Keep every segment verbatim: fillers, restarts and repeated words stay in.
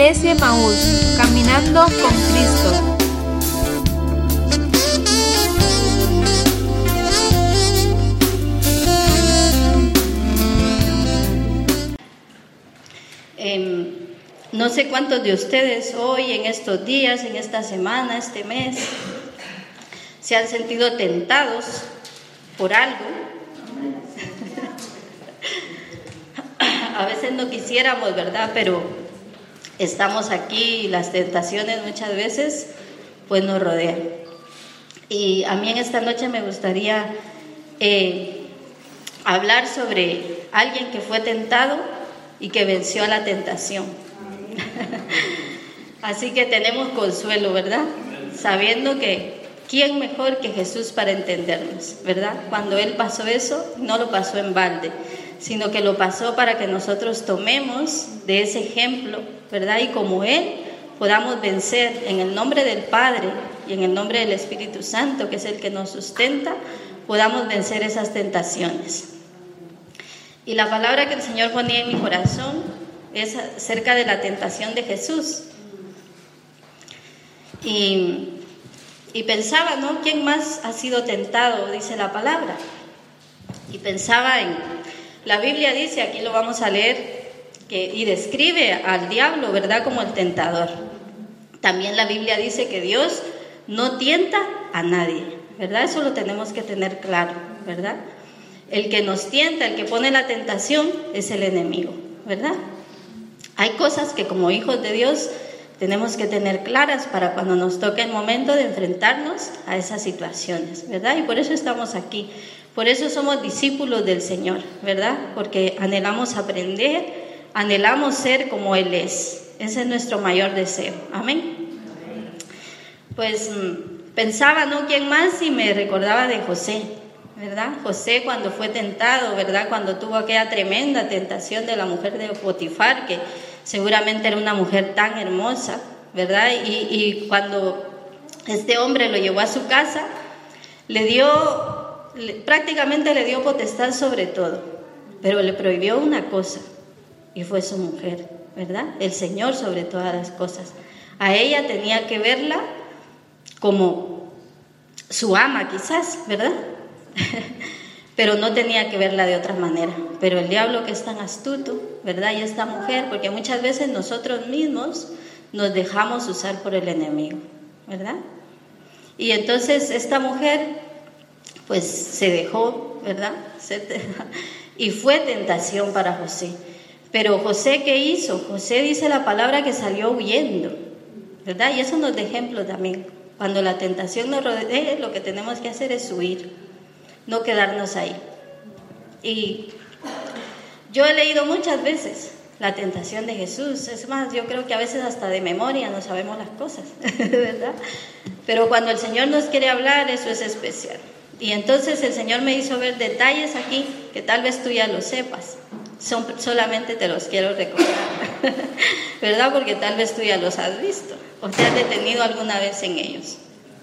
Iglesia Emaús, caminando con Cristo. Eh, no sé cuántos de ustedes hoy, en estos días, en esta semana, este mes, se han sentido tentados por algo. A veces no quisiéramos, ¿verdad? Pero estamos aquí y las tentaciones muchas veces pues nos rodean. Y a mí en esta noche me gustaría eh, hablar sobre alguien que fue tentado y que venció a la tentación. Así que tenemos consuelo, ¿verdad? Sabiendo que ¿quién mejor que Jesús para entendernos, verdad? Cuando Él pasó eso, no lo pasó en balde, sino que lo pasó para que nosotros tomemos de ese ejemplo, ¿verdad? Y como Él podamos vencer en el nombre del Padre y en el nombre del Espíritu Santo, que es el que nos sustenta, podamos vencer esas tentaciones. Y la palabra que el Señor ponía en mi corazón es acerca de la tentación de Jesús. Y, y pensaba, ¿no? ¿Quién más ha sido tentado? Dice la palabra. Y pensaba en... La Biblia dice, aquí lo vamos a leer, que, y describe al diablo, ¿verdad?, como el tentador. También la Biblia dice que Dios no tienta a nadie, ¿verdad? Eso lo tenemos que tener claro, ¿verdad? El que nos tienta, el que pone la tentación, es el enemigo, ¿verdad? Hay cosas que como hijos de Dios tenemos que tener claras para cuando nos toque el momento de enfrentarnos a esas situaciones, ¿verdad? Y por eso estamos aquí. Por eso somos discípulos del Señor, ¿verdad? Porque anhelamos aprender, anhelamos ser como Él es. Ese es nuestro mayor deseo. Amén. Pues pensaba, ¿no? ¿Quién más? Y me recordaba de José, ¿verdad? José cuando fue tentado, ¿verdad? Cuando tuvo aquella tremenda tentación de la mujer de Potifar, que seguramente era una mujer tan hermosa, ¿verdad? Y, y cuando este hombre lo llevó a su casa, le dio... prácticamente le dio potestad sobre todo, pero le prohibió una cosa, y fue su mujer, ¿verdad? El Señor sobre todas las cosas. A ella tenía que verla como su ama quizás, ¿verdad? Pero no tenía que verla de otra manera. Pero el diablo, que es tan astuto, ¿verdad? Y esta mujer, porque muchas veces nosotros mismos nos dejamos usar por el enemigo, ¿verdad? Y entonces esta mujer pues se dejó, ¿verdad? Se te... Y fue tentación para José. Pero José, ¿qué hizo? José dice la palabra que salió huyendo, ¿verdad? Y eso nos da ejemplo también. Cuando la tentación nos rodea, lo que tenemos que hacer es huir, no quedarnos ahí. Y yo he leído muchas veces la tentación de Jesús. Es más, yo creo que a veces hasta de memoria no sabemos las cosas, ¿verdad? Pero cuando el Señor nos quiere hablar, eso es especial. Y entonces el Señor me hizo ver detalles aquí que tal vez tú ya lo sepas. Son, solamente te los quiero recordar, ¿verdad? Porque tal vez tú ya los has visto o te has detenido alguna vez en ellos.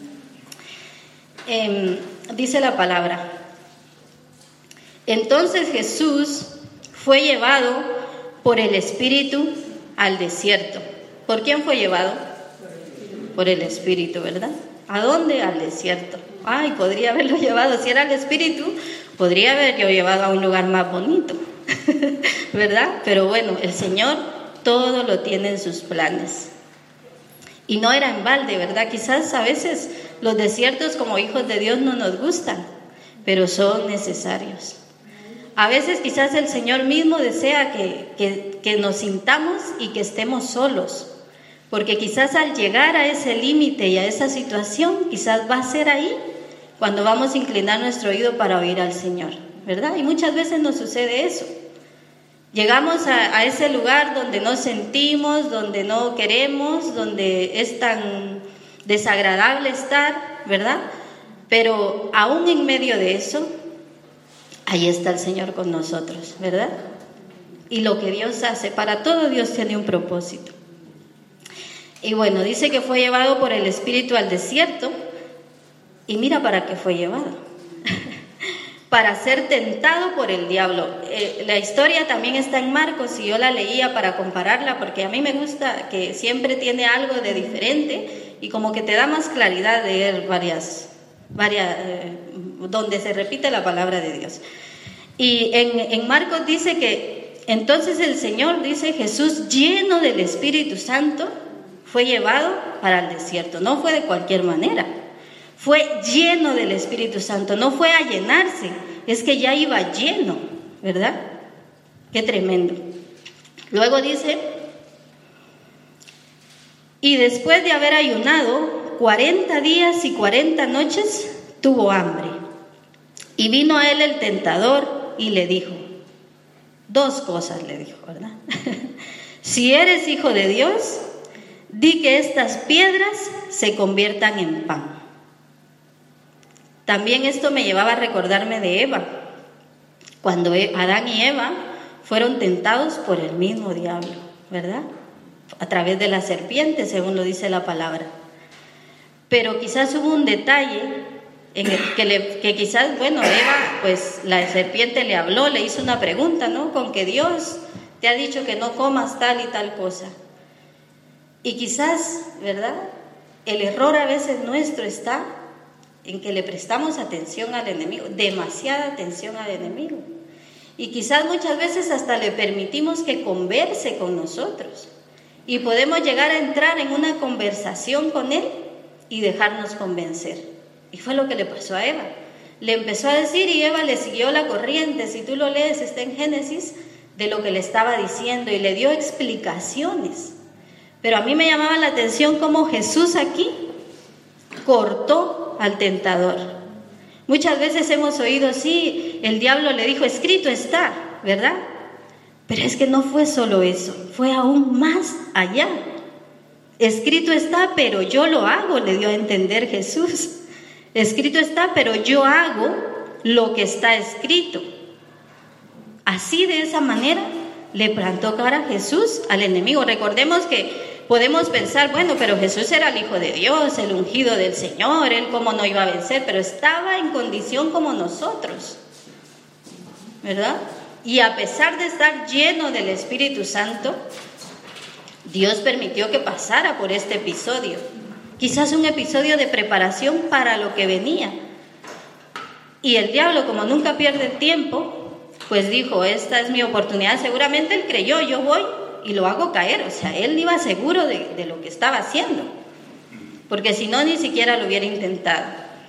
Eh, dice la palabra: entonces Jesús fue llevado por el Espíritu al desierto. ¿Por quién fue llevado? Por el Espíritu, ¿verdad? ¿A dónde? Al desierto. Ay, podría haberlo llevado, si era el Espíritu, podría haberlo llevado a un lugar más bonito, ¿verdad? Pero bueno, el Señor todo lo tiene en sus planes. Y no era en balde, ¿verdad? Quizás a veces los desiertos como hijos de Dios no nos gustan, pero son necesarios. A veces quizás el Señor mismo desea que, que, que nos sintamos y que estemos solos. Porque quizás al llegar a ese límite y a esa situación, quizás va a ser ahí cuando vamos a inclinar nuestro oído para oír al Señor, ¿verdad? Y muchas veces nos sucede eso. Llegamos a, a ese lugar donde no sentimos, donde no queremos, donde es tan desagradable estar, ¿verdad? Pero aún en medio de eso, ahí está el Señor con nosotros, ¿verdad? Y lo que Dios hace, para todo Dios tiene un propósito. Y bueno, dice que fue llevado por el Espíritu al desierto. Y mira para qué fue llevado. para ser tentado por el diablo. Eh, la historia también está en Marcos y yo la leía para compararla porque a mí me gusta que siempre tiene algo de diferente y como que te da más claridad de leer varias, varias eh, donde se repite la palabra de Dios. Y en, en Marcos dice que entonces el Señor, dice, Jesús lleno del Espíritu Santo fue llevado para el desierto. No fue de cualquier manera, fue lleno del Espíritu Santo, no fue a llenarse, es que ya iba lleno, ¿verdad? Qué tremendo. Luego dice, y después de haber ayunado cuarenta días y cuarenta noches, tuvo hambre. Y vino a él el tentador y le dijo, dos cosas le dijo, ¿verdad? Si eres hijo de Dios, di que estas piedras se conviertan en pan. También esto me llevaba a recordarme de Eva, cuando Adán y Eva fueron tentados por el mismo diablo, ¿verdad? A través de la serpiente, según lo dice la palabra. Pero quizás hubo un detalle en el que, le, que quizás, bueno, Eva, pues la serpiente le habló, le hizo una pregunta, ¿no? Con que Dios te ha dicho que no comas tal y tal cosa. Y quizás, ¿verdad? El error a veces nuestro está en que le prestamos atención al enemigo, demasiada atención al enemigo. Y quizás muchas veces hasta le permitimos que converse con nosotros. Y podemos llegar a entrar en una conversación con él y dejarnos convencer. Y fue lo que le pasó a Eva. Le empezó a decir y Eva le siguió la corriente. Si tú lo lees, está en Génesis, de lo que le estaba diciendo y le dio explicaciones. Pero a mí me llamaba la atención cómo Jesús aquí cortó al tentador. Muchas veces hemos oído, sí, el diablo le dijo, escrito está, ¿verdad? Pero es que no fue solo eso, fue aún más allá. Escrito está, pero yo lo hago, le dio a entender Jesús. Escrito está, pero yo hago lo que está escrito. Así, de esa manera, le plantó cara a Jesús al enemigo. Recordemos que podemos pensar, bueno, pero Jesús era el Hijo de Dios, el ungido del Señor, él cómo no iba a vencer, pero estaba en condición como nosotros, ¿verdad? Y a pesar de estar lleno del Espíritu Santo, Dios permitió que pasara por este episodio. Quizás un episodio de preparación para lo que venía. Y el diablo, como nunca pierde el tiempo, pues dijo, esta es mi oportunidad. Seguramente él creyó, yo voy y lo hago caer. O sea, él iba seguro de, de lo que estaba haciendo, porque si no, ni siquiera lo hubiera intentado.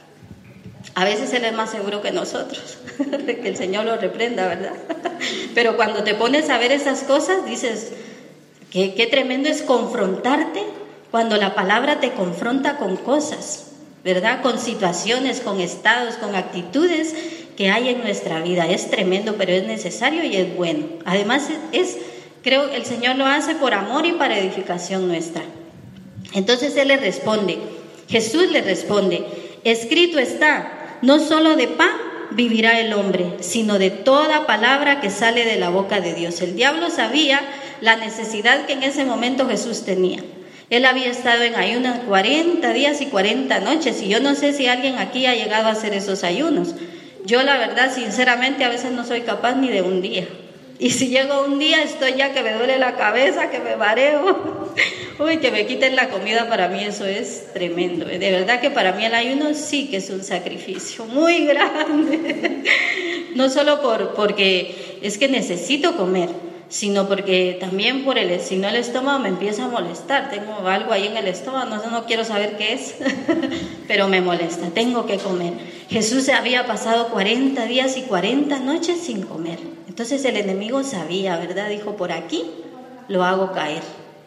A veces él es más seguro que nosotros, de que el Señor lo reprenda, ¿verdad? Pero cuando te pones a ver esas cosas, dices, qué, qué tremendo es confrontarte cuando la palabra te confronta con cosas, ¿verdad? Con situaciones, con estados, con actitudes que hay en nuestra vida. Es tremendo, pero es necesario y es bueno. Además, es, creo que el Señor lo hace por amor y para edificación nuestra. Entonces Él le responde, Jesús le responde, escrito está, no solo de pan vivirá el hombre, sino de toda palabra que sale de la boca de Dios. El diablo sabía la necesidad que en ese momento Jesús tenía. Él había estado en ayunas cuarenta días y cuarenta noches, y yo no sé si alguien aquí ha llegado a hacer esos ayunos. Yo la verdad, sinceramente, a veces no soy capaz ni de un día. Y si llego un día, estoy ya que me duele la cabeza, que me mareo. Uy, que me quiten la comida, para mí eso es tremendo. De verdad que para mí el ayuno sí que es un sacrificio muy grande. No solo por, porque es que necesito comer, sino porque también por el, si no el estómago me empieza a molestar. Tengo algo ahí en el estómago, no, no quiero saber qué es, pero me molesta, tengo que comer. Jesús había pasado cuarenta días y cuarenta noches sin comer. Entonces el enemigo sabía, ¿verdad? Dijo, por aquí lo hago caer.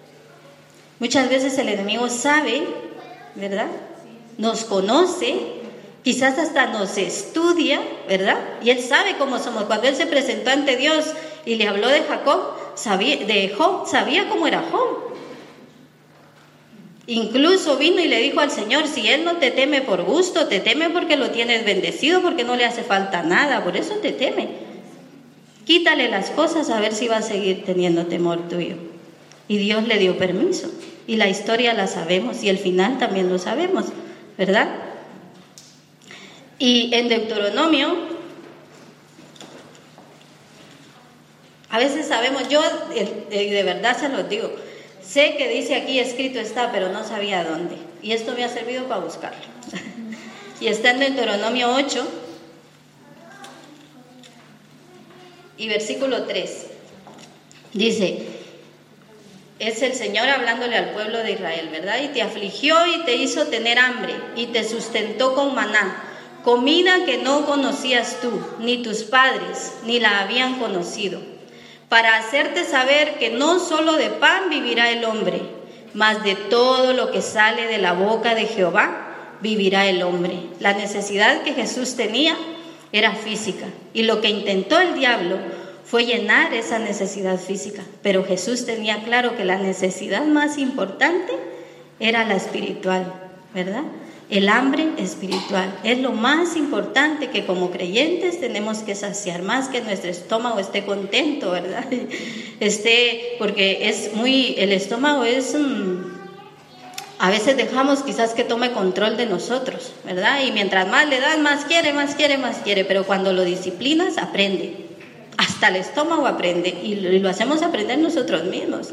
Muchas veces el enemigo sabe, ¿verdad? Nos conoce, quizás hasta nos estudia, ¿verdad? Y él sabe cómo somos. Cuando él se presentó ante Dios y le habló de Jacob, sabía, de Job, sabía cómo era Job. Incluso vino y le dijo al Señor, si él no te teme por gusto, te teme porque lo tienes bendecido, porque no le hace falta nada, por eso te teme. Quítale las cosas a ver si va a seguir teniendo temor tuyo. Y Dios le dio permiso. Y la historia la sabemos y el final también lo sabemos, ¿verdad? Y en Deuteronomio A veces sabemos, yo de verdad se los digo, sé que dice aquí escrito está, pero no sabía dónde. Y esto me ha servido para buscarlo. Y está en Deuteronomio ocho y versículo tres. Dice, es el Señor hablándole al pueblo de Israel, ¿verdad? Y te afligió y te hizo tener hambre y te sustentó con maná, comida que no conocías tú, ni tus padres, ni la habían conocido, para hacerte saber que no solo de pan vivirá el hombre, mas de todo lo que sale de la boca de Jehová vivirá el hombre. La necesidad que Jesús tenía era física, y lo que intentó el diablo fue llenar esa necesidad física, pero Jesús tenía claro que la necesidad más importante era la espiritual, ¿verdad? El hambre espiritual es lo más importante que como creyentes tenemos que saciar, más que nuestro estómago esté contento, ¿verdad? Esté, porque es muy, el estómago es, um, a veces dejamos quizás que tome control de nosotros, ¿verdad? Y mientras más le das, más quiere, más quiere, más quiere, pero cuando lo disciplinas, aprende. Hasta el estómago aprende, y lo, y lo hacemos aprender nosotros mismos.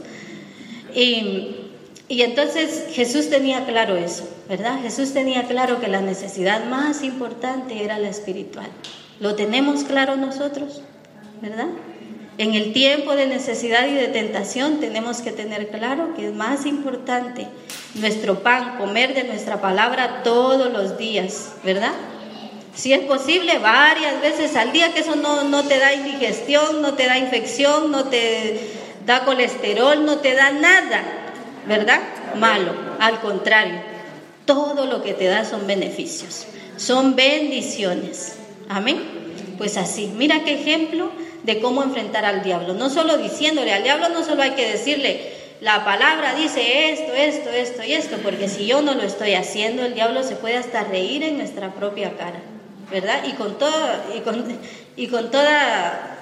Y... Y entonces Jesús tenía claro eso, ¿verdad? Jesús tenía claro que la necesidad más importante era la espiritual. ¿Lo tenemos claro nosotros? ¿Verdad? En el tiempo de necesidad y de tentación tenemos que tener claro que es más importante nuestro pan, comer de nuestra palabra todos los días, ¿verdad? Si es posible, varias veces al día, que eso no, no te da indigestión, no te da infección, no te da colesterol, no te da nada, ¿verdad? Malo, al contrario, todo lo que te da son beneficios, son bendiciones. Amén. Pues así, mira qué ejemplo de cómo enfrentar al diablo. No solo diciéndole al diablo, no solo hay que decirle, la palabra dice esto, esto, esto y esto, porque si yo no lo estoy haciendo, el diablo se puede hasta reír en nuestra propia cara, ¿verdad? Y con toda, y con, y con toda,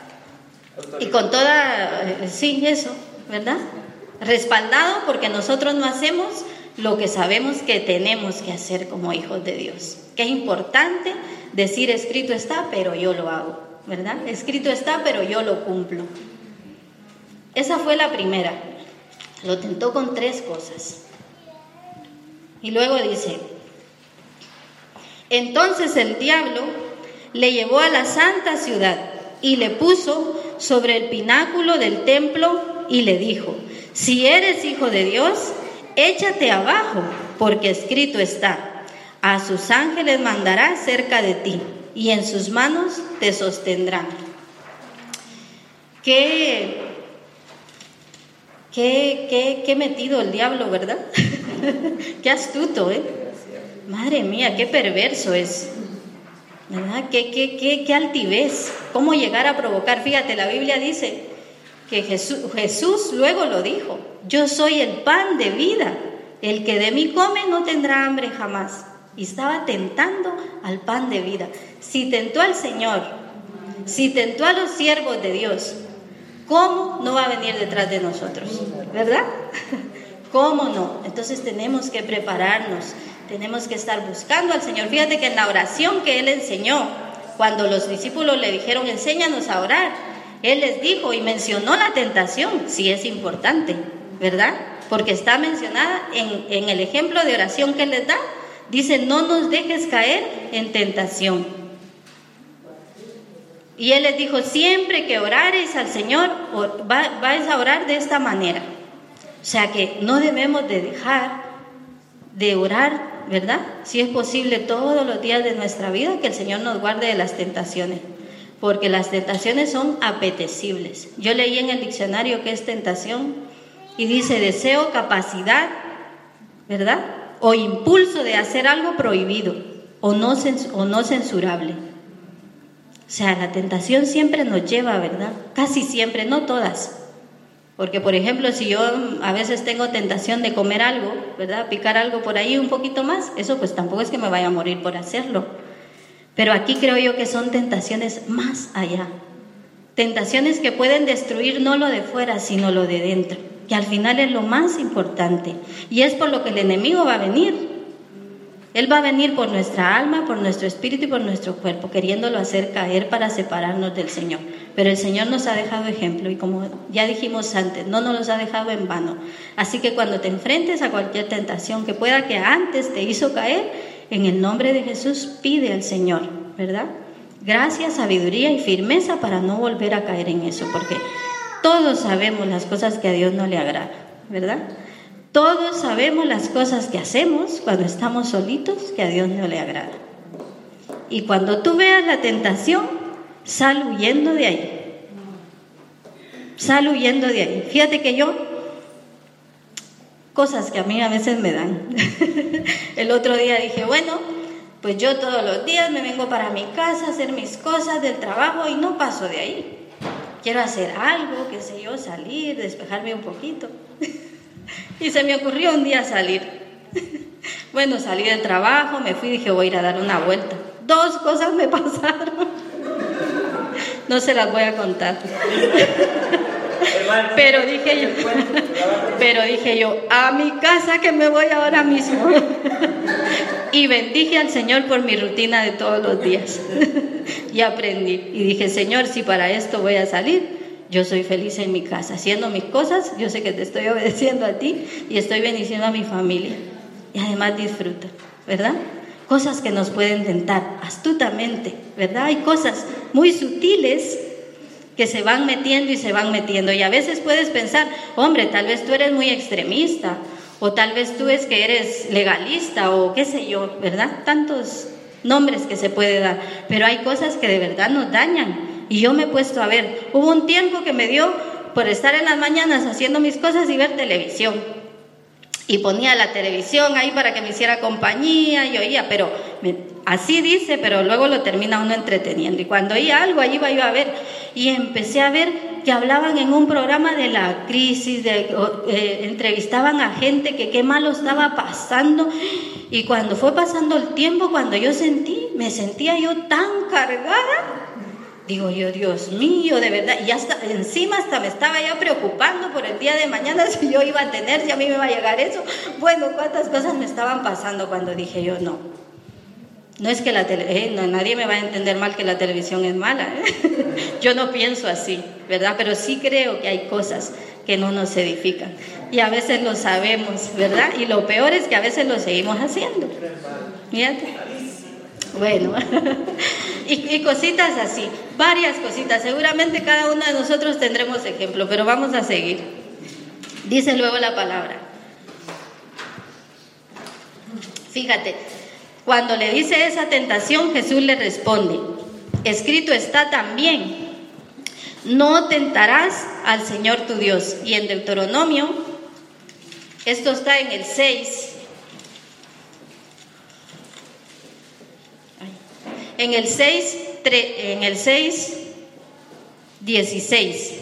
y con toda, sí, eso, ¿verdad? Respaldado porque nosotros no hacemos lo que sabemos que tenemos que hacer como hijos de Dios. Que es importante decir escrito está, pero yo lo hago, ¿verdad? Escrito está, pero yo lo cumplo. Esa fue la primera. Lo tentó con tres cosas. Y luego dice, entonces el diablo le llevó a la santa ciudad y le puso sobre el pináculo del templo y le dijo, si eres hijo de Dios, échate abajo, porque escrito está, a sus ángeles mandará cerca de ti, y en sus manos te sostendrán. Qué, qué, qué, qué metido el diablo, ¿verdad? Qué astuto, ¿eh? Madre mía, qué perverso es, ¿verdad? Qué, qué, qué, qué altivez, cómo llegar a provocar. Fíjate, la Biblia dice que Jesús, Jesús luego lo dijo, yo soy el pan de vida, el que de mí come no tendrá hambre jamás. Y estaba tentando al pan de vida. Si tentó al Señor, si tentó a los siervos de Dios, ¿cómo no va a venir detrás de nosotros? ¿Verdad? ¿Cómo no? Entonces tenemos que prepararnos, tenemos que estar buscando al Señor. Fíjate que en la oración que Él enseñó, cuando los discípulos le dijeron, enséñanos a orar, Él les dijo y mencionó la tentación, sí es importante, ¿verdad? Porque está mencionada en, en el ejemplo de oración que Él les da. Dice, no nos dejes caer en tentación. Y Él les dijo, siempre que orares al Señor, vais a orar de esta manera. O sea que no debemos de dejar de orar, ¿verdad? Si es posible todos los días de nuestra vida, que el Señor nos guarde de las tentaciones. Porque las tentaciones son apetecibles. Yo leí en el diccionario qué es tentación y dice deseo, capacidad, ¿verdad? O impulso de hacer algo prohibido o no, o no censurable. O sea, la tentación siempre nos lleva, ¿verdad? Casi siempre, no todas. Porque, por ejemplo, si yo a veces tengo tentación de comer algo, ¿verdad? Picar algo por ahí un poquito más, eso pues tampoco es que me vaya a morir por hacerlo. Pero aquí creo yo que son tentaciones más allá. Tentaciones que pueden destruir no lo de fuera, sino lo de dentro. Que al final es lo más importante. Y es por lo que el enemigo va a venir. Él va a venir por nuestra alma, por nuestro espíritu y por nuestro cuerpo, queriéndolo hacer caer para separarnos del Señor. Pero el Señor nos ha dejado ejemplo y como ya dijimos antes, no nos los ha dejado en vano. Así que cuando te enfrentes a cualquier tentación que pueda que antes te hizo caer, en el nombre de Jesús pide al Señor, ¿verdad? Gracia, sabiduría y firmeza para no volver a caer en eso, porque todos sabemos las cosas que a Dios no le agrada, ¿verdad? Todos sabemos las cosas que hacemos cuando estamos solitos que a Dios no le agrada. Y cuando tú veas la tentación, sal huyendo de ahí. Sal huyendo de ahí. Fíjate que yo, cosas que a mí a veces me dan. El otro día dije, bueno, pues yo todos los días me vengo para mi casa a hacer mis cosas del trabajo y no paso de ahí. Quiero hacer algo, qué sé yo, salir, despejarme un poquito. Y se me ocurrió un día salir. Bueno, salí del trabajo, me fui y dije, voy a ir a dar una vuelta. Dos cosas me pasaron. No se las voy a contar. Pero dije yo, pero dije yo, a mi casa que me voy ahora mismo. Y bendije al Señor por mi rutina de todos los días. Y aprendí. Y dije, Señor, si para esto voy a salir, yo soy feliz en mi casa, haciendo mis cosas. Yo sé que te estoy obedeciendo a ti y estoy bendiciendo a mi familia. Y además disfruto, ¿verdad? Cosas que nos pueden tentar astutamente, ¿verdad? Hay cosas muy sutiles que se van metiendo y se van metiendo. Y a veces puedes pensar, hombre, tal vez tú eres muy extremista, o tal vez tú es que eres legalista, o qué sé yo, ¿verdad? Tantos nombres que se puede dar. Pero hay cosas que de verdad nos dañan. Y yo me he puesto a ver, hubo un tiempo que me dio por estar en las mañanas haciendo mis cosas y ver televisión. Y ponía la televisión ahí para que me hiciera compañía y oía, pero me, así dice, pero luego lo termina uno entreteniendo. Y cuando oía algo, ahí iba yo a ver. Y empecé a ver que hablaban en un programa de la crisis, de, eh, entrevistaban a gente que qué malo estaba pasando. Y cuando fue pasando el tiempo, cuando yo sentí, me sentía yo tan cargada. Digo yo, Dios mío, de verdad, y hasta encima hasta me estaba ya preocupando por el día de mañana, si yo iba a tener, si a mí me iba a llegar eso. Bueno, cuántas cosas me estaban pasando cuando dije yo, no, no es que la tele, eh, no, nadie me va a entender mal que la televisión es mala, ¿eh? Yo no pienso así, ¿verdad? Pero sí creo que hay cosas que no nos edifican, y a veces lo sabemos, ¿verdad? Y lo peor es que a veces lo seguimos haciendo, fíjate. Bueno, y, y cositas así, varias cositas. Seguramente cada uno de nosotros tendremos ejemplo, pero vamos a seguir. Dice luego la palabra. Fíjate, cuando le dice esa tentación, Jesús le responde, escrito está también, no tentarás al Señor tu Dios. Y en Deuteronomio, esto está en el seis. En el seis, en el seis, dieciséis.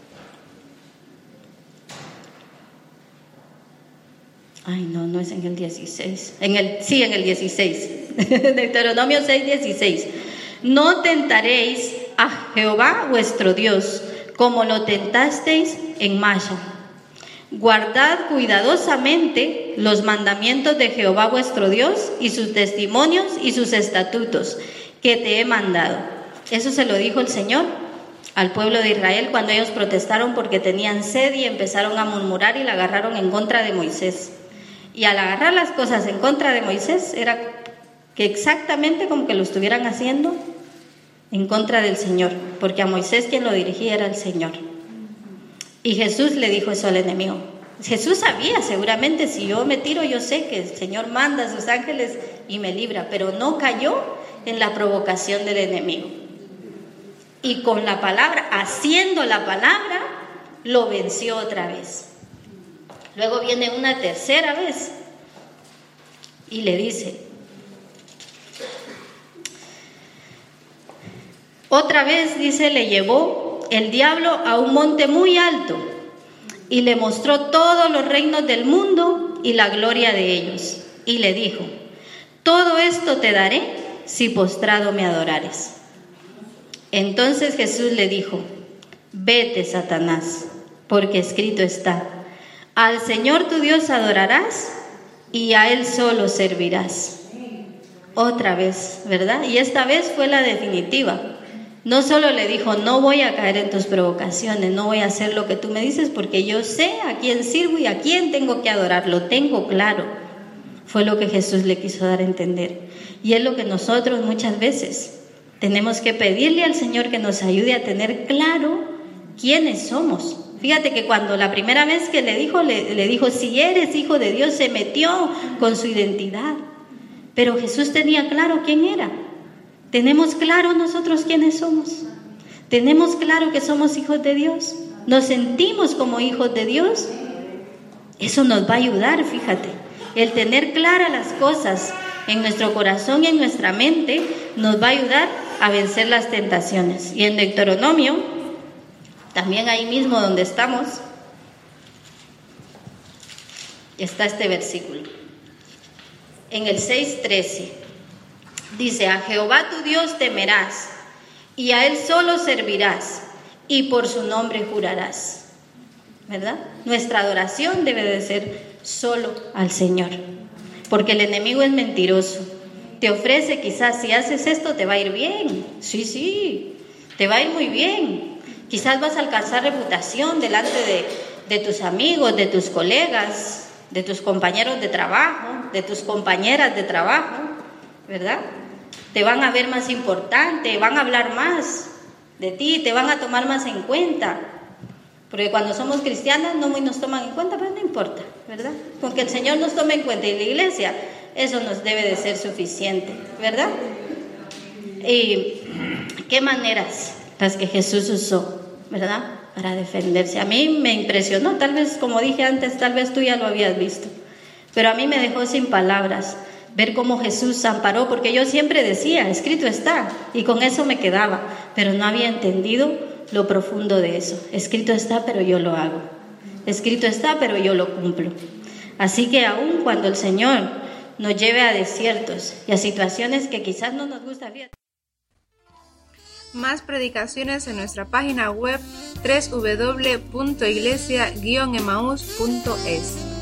Ay, no, no es en el dieciséis. En el, sí, en el dieciséis. Deuteronomio seis, dieciséis. No tentaréis a Jehová vuestro Dios, como lo tentasteis en Masha. Guardad cuidadosamente los mandamientos de Jehová vuestro Dios y sus testimonios y sus estatutos que te he mandado. Eso se lo dijo el Señor al pueblo de Israel cuando ellos protestaron porque tenían sed y empezaron a murmurar y la agarraron en contra de Moisés. Y al agarrar las cosas en contra de Moisés era que exactamente como que lo estuvieran haciendo en contra del Señor, porque a Moisés quien lo dirigía era el Señor. Y Jesús le dijo eso al enemigo. Jesús sabía seguramente, si yo me tiro, yo sé que el Señor manda a sus ángeles y me libra, pero no cayó en la provocación del enemigo. Y con la palabra, haciendo la palabra, lo venció otra vez. Luego viene una tercera vez y le dice, otra vez, dice, le llevó el diablo a un monte muy alto y le mostró todos los reinos del mundo y la gloria de ellos. Y le dijo, todo esto te daré si postrado me adorares. Entonces Jesús le dijo, vete, Satanás, porque escrito está, al Señor tu Dios adorarás y a Él solo servirás. otra vez, ¿verdad? Y esta vez fue la definitiva. No solo le dijo, no voy a caer en tus provocaciones, no voy a hacer lo que tú me dices, porque yo sé a quién sirvo y a quién tengo que adorar, lo tengo claro. Fue lo que Jesús le quiso dar a entender. Y es lo que nosotros muchas veces tenemos que pedirle al Señor, que nos ayude a tener claro quiénes somos. Fíjate que cuando la primera vez que le dijo, le, le dijo, si eres hijo de Dios, se metió con su identidad. Pero Jesús tenía claro quién era. ¿Tenemos claro nosotros quiénes somos? ¿Tenemos claro que somos hijos de Dios? ¿Nos sentimos como hijos de Dios? Eso nos va a ayudar, fíjate. El tener claras las cosas en nuestro corazón y en nuestra mente nos va a ayudar a vencer las tentaciones. Y en Deuteronomio, también ahí mismo donde estamos, está este versículo. En el seis trece. Dice, a Jehová tu Dios temerás, y a Él solo servirás, y por su nombre jurarás. ¿Verdad? Nuestra adoración debe de ser solo al Señor, porque el enemigo es mentiroso. Te ofrece, quizás si haces esto te va a ir bien. Sí, sí, te va a ir muy bien. Quizás vas a alcanzar reputación delante de, de tus amigos, de tus colegas, de tus compañeros de trabajo, de tus compañeras de trabajo, ¿verdad? Te van a ver más importante, van a hablar más de ti, te van a tomar más en cuenta. Porque cuando somos cristianas no muy nos toman en cuenta, pero no importa, ¿verdad? Con que el Señor nos tome en cuenta y la iglesia, eso nos debe de ser suficiente, ¿verdad? Y qué maneras las que Jesús usó, ¿verdad? Para defenderse. A mí me impresionó, tal vez, como dije antes, tal vez tú ya lo habías visto, pero a mí me dejó sin palabras ver cómo Jesús amparó, porque yo siempre decía, escrito está, y con eso me quedaba, pero no había entendido lo profundo de eso. Escrito está, pero yo lo hago. Escrito está, pero yo lo cumplo. Así que aun cuando el Señor nos lleve a desiertos y a situaciones que quizás no nos gusta, fíjate. Más predicaciones en nuestra página web doble u doble u doble u punto iglesia guion emaús punto es.